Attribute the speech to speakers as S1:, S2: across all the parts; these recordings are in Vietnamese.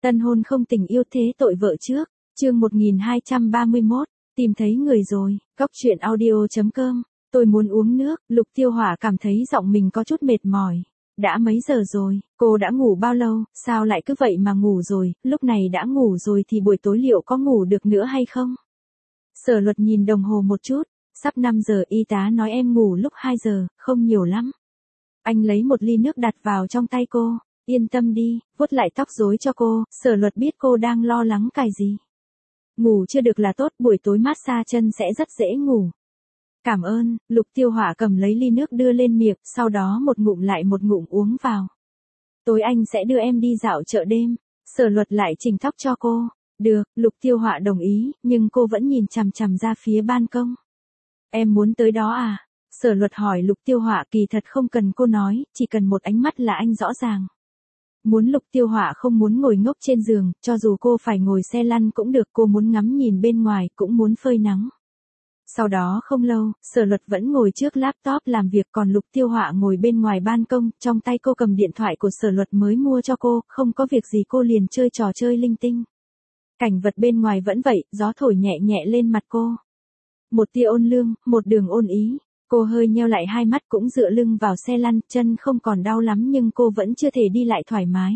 S1: Tân hôn không tình yêu thế tội vợ trước, chương 1231, tìm thấy người rồi, góc chuyện audio.com, tôi muốn uống nước, Lục Tiêu Hỏa cảm thấy giọng mình có chút mệt mỏi. Đã mấy giờ rồi, cô đã ngủ bao lâu, sao lại cứ vậy mà ngủ rồi, lúc này đã ngủ rồi thì buổi tối liệu có ngủ được nữa hay không? Sở Luật nhìn đồng hồ một chút, sắp 5 giờ, y tá nói em ngủ lúc 2 giờ, không nhiều lắm. Anh lấy một ly nước đặt vào trong tay cô. Yên tâm đi, vuốt lại tóc rối cho cô, Sở Luật biết cô đang lo lắng cái gì. Ngủ chưa được là tốt, buổi tối massage chân sẽ rất dễ ngủ. Cảm ơn, Lục Tiêu Hỏa cầm lấy ly nước đưa lên miệng, sau đó một ngụm lại một ngụm uống vào. Tối anh sẽ đưa em đi dạo chợ đêm. Sở Luật lại chỉnh tóc cho cô. Được, Lục Tiêu Hỏa đồng ý, nhưng cô vẫn nhìn chằm chằm ra phía ban công. Em muốn tới đó à? Sở Luật hỏi Lục Tiêu Hỏa, kỳ thật không cần cô nói, chỉ cần một ánh mắt là anh rõ ràng. Muốn Lục Tiêu Hỏa không muốn ngồi ngốc trên giường, cho dù cô phải ngồi xe lăn cũng được, cô muốn ngắm nhìn bên ngoài, cũng muốn phơi nắng. Sau đó không lâu, Sở Luật vẫn ngồi trước laptop làm việc, còn Lục Tiêu Hỏa ngồi bên ngoài ban công, trong tay cô cầm điện thoại của Sở Luật mới mua cho cô, không có việc gì cô liền chơi trò chơi linh tinh. Cảnh vật bên ngoài vẫn vậy, gió thổi nhẹ nhẹ lên mặt cô. Một tia ôn lương, một đường ôn ý. Cô hơi nheo lại hai mắt, cũng dựa lưng vào xe lăn, chân không còn đau lắm nhưng cô vẫn chưa thể đi lại thoải mái.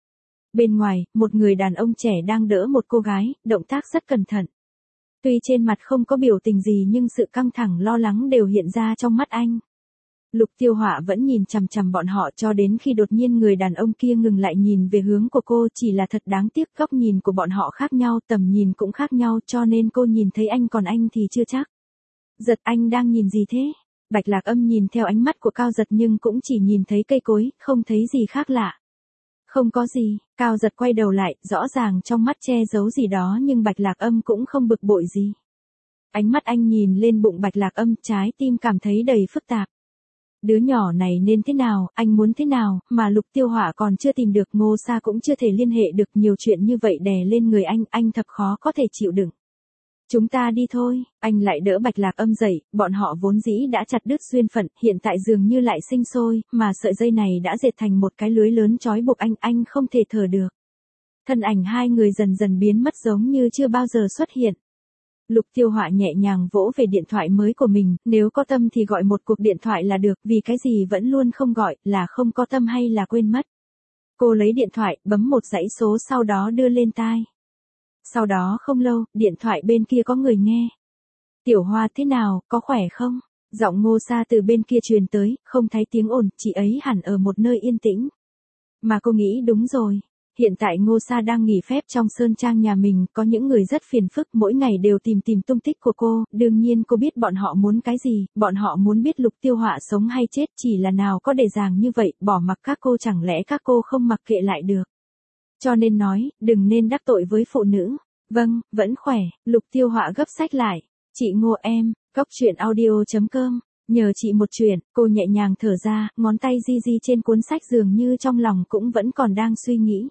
S1: Bên ngoài, một người đàn ông trẻ đang đỡ một cô gái, động tác rất cẩn thận. Tuy trên mặt không có biểu tình gì nhưng sự căng thẳng lo lắng đều hiện ra trong mắt anh. Lục Tiêu Hỏa vẫn nhìn chằm chằm bọn họ cho đến khi đột nhiên người đàn ông kia ngừng lại nhìn về hướng của cô, chỉ là thật đáng tiếc góc nhìn của bọn họ khác nhau, tầm nhìn cũng khác nhau cho nên cô nhìn thấy anh còn anh thì chưa chắc. Giật, anh đang nhìn gì thế? Bạch Lạc Âm nhìn theo ánh mắt của Cao Giật nhưng cũng chỉ nhìn thấy cây cối, không thấy gì khác lạ. Không có gì, Cao Giật quay đầu lại, rõ ràng trong mắt che giấu gì đó nhưng Bạch Lạc Âm cũng không bực bội gì. Ánh mắt anh nhìn lên bụng Bạch Lạc Âm, trái tim cảm thấy đầy phức tạp. Đứa nhỏ này nên thế nào, anh muốn thế nào, mà Lục Tiêu Hỏa còn chưa tìm được, Ngô Sa cũng chưa thể liên hệ được, nhiều chuyện như vậy đè lên người anh thật khó có thể chịu đựng. Chúng ta đi thôi, anh lại đỡ Bạch Lạc Âm dậy, bọn họ vốn dĩ đã chặt đứt duyên phận, hiện tại dường như lại sinh sôi, mà sợi dây này đã dệt thành một cái lưới lớn trói buộc anh không thể thở được. Thân ảnh hai người dần dần biến mất giống như chưa bao giờ xuất hiện. Lục Tiêu Hỏa nhẹ nhàng vỗ về điện thoại mới của mình, nếu có tâm thì gọi một cuộc điện thoại là được, vì cái gì vẫn luôn không gọi, là không có tâm hay là quên mất. Cô lấy điện thoại, bấm một dãy số sau đó đưa lên tai. Sau đó không lâu, điện thoại bên kia có người nghe. Tiểu Hoa thế nào, có khỏe không? Giọng Ngô Sa từ bên kia truyền tới, không thấy tiếng ồn, chị ấy hẳn ở một nơi yên tĩnh. Mà cô nghĩ đúng rồi. Hiện tại Ngô Sa đang nghỉ phép trong sơn trang nhà mình, có những người rất phiền phức, mỗi ngày đều tìm tung tích của cô, đương nhiên cô biết bọn họ muốn cái gì, bọn họ muốn biết Lục Tiêu Hỏa sống hay chết, chỉ là nào có để dàng như vậy, bỏ mặc các cô, chẳng lẽ các cô không mặc kệ lại được. Cho nên nói, đừng nên đắc tội với phụ nữ. Vâng, vẫn khỏe, Lục Tiêu Hỏa gấp sách lại. Chị Ngô em, góc chuyện audio.com, nhờ chị một chuyện, cô nhẹ nhàng thở ra, ngón tay di trên cuốn sách dường như trong lòng cũng vẫn còn đang suy nghĩ.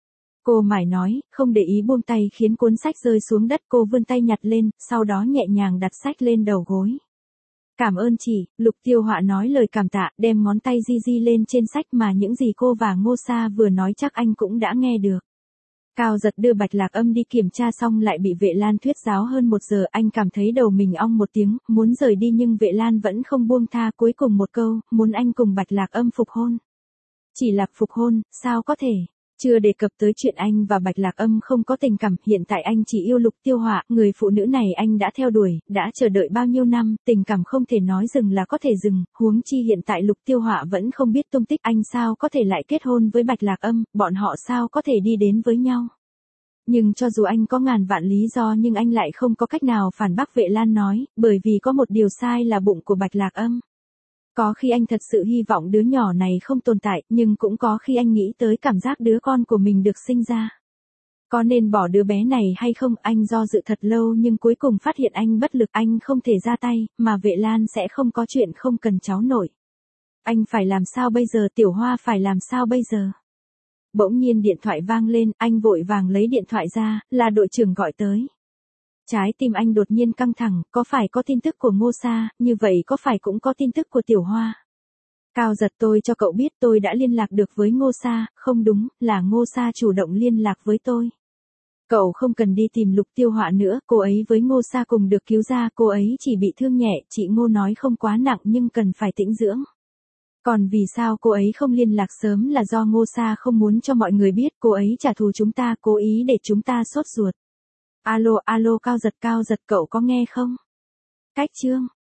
S1: Cô mải nói, không để ý buông tay khiến cuốn sách rơi xuống đất, cô vươn tay nhặt lên, sau đó nhẹ nhàng đặt sách lên đầu gối. Cảm ơn chị, Lục Tiêu Hỏa nói lời cảm tạ, đem ngón tay di lên trên sách mà những gì cô và Ngô Sa vừa nói chắc anh cũng đã nghe được. Cao Giật đưa Bạch Lạc Âm đi kiểm tra xong lại bị Vệ Lan thuyết giáo hơn 1 giờ, anh cảm thấy đầu mình ong một tiếng, muốn rời đi nhưng Vệ Lan vẫn không buông tha, cuối cùng một câu, muốn anh cùng Bạch Lạc Âm phục hôn. Chỉ là phục hôn, sao có thể? Chưa đề cập tới chuyện anh và Bạch Lạc Âm không có tình cảm, hiện tại anh chỉ yêu Lục Tiêu Hỏa, người phụ nữ này anh đã theo đuổi, đã chờ đợi bao nhiêu năm, tình cảm không thể nói dừng là có thể dừng, huống chi hiện tại Lục Tiêu Hỏa vẫn không biết tung tích, anh sao có thể lại kết hôn với Bạch Lạc Âm, bọn họ sao có thể đi đến với nhau. Nhưng cho dù anh có ngàn vạn lý do nhưng anh lại không có cách nào phản bác. Vệ Lan nói, bởi vì có một điều sai là bụng của Bạch Lạc Âm. Có khi anh thật sự hy vọng đứa nhỏ này không tồn tại, nhưng cũng có khi anh nghĩ tới cảm giác đứa con của mình được sinh ra. Có nên bỏ đứa bé này hay không, anh do dự thật lâu nhưng cuối cùng phát hiện anh bất lực, anh không thể ra tay, mà Vệ Lan sẽ không có chuyện không cần cháu nội. Anh phải làm sao bây giờ, Tiểu Hoa phải làm sao bây giờ? Bỗng nhiên điện thoại vang lên, anh vội vàng lấy điện thoại ra, là đội trưởng gọi tới. Trái tim anh đột nhiên căng thẳng, có phải có tin tức của Ngô Sa, như vậy có phải cũng có tin tức của Tiểu Hoa? Cao Giật, tôi cho cậu biết tôi đã liên lạc được với Ngô Sa, không đúng, là Ngô Sa chủ động liên lạc với tôi. Cậu không cần đi tìm Lục Tiêu Họa nữa, cô ấy với Ngô Sa cùng được cứu ra, cô ấy chỉ bị thương nhẹ, chị Ngô nói không quá nặng nhưng cần phải tĩnh dưỡng. Còn vì sao cô ấy không liên lạc sớm là do Ngô Sa không muốn cho mọi người biết cô ấy trả thù chúng ta, cố ý để chúng ta sốt ruột. Alo, Cao Giật, cậu có nghe không? Cách chương